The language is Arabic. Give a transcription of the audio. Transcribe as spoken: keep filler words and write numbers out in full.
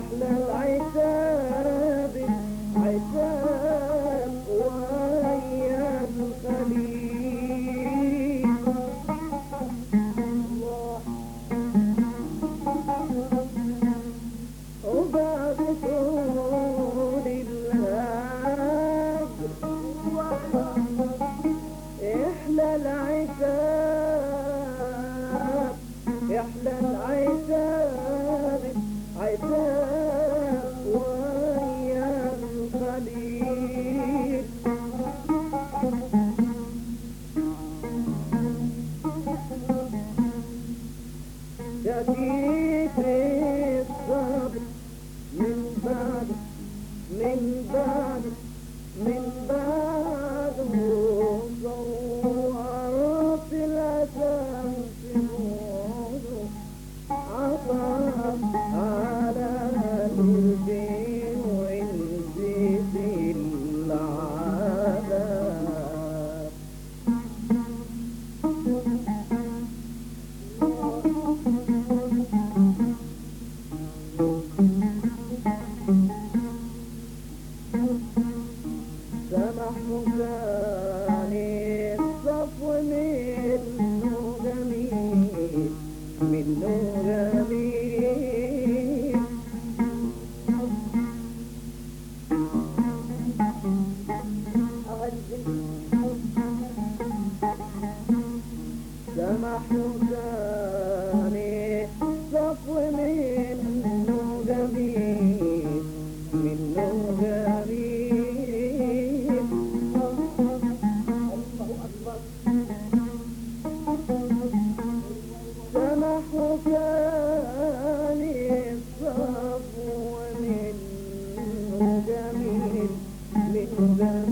يحلى العتاب عتاب ويا الخليل وبعد طول الهجر يحلى العتاب يحلى العتاب عتاب ويا الخليل جديد الصبر من بعد من بعد من بعد صورت الأسام في موضوع عطاء على قلبي ونسيت العذاب سمح مكاني الصفو منه جميل منه جميل سمح مكاني الصفو منه جميل منه جميل سمح كاني الصفو منه جميل منه جميل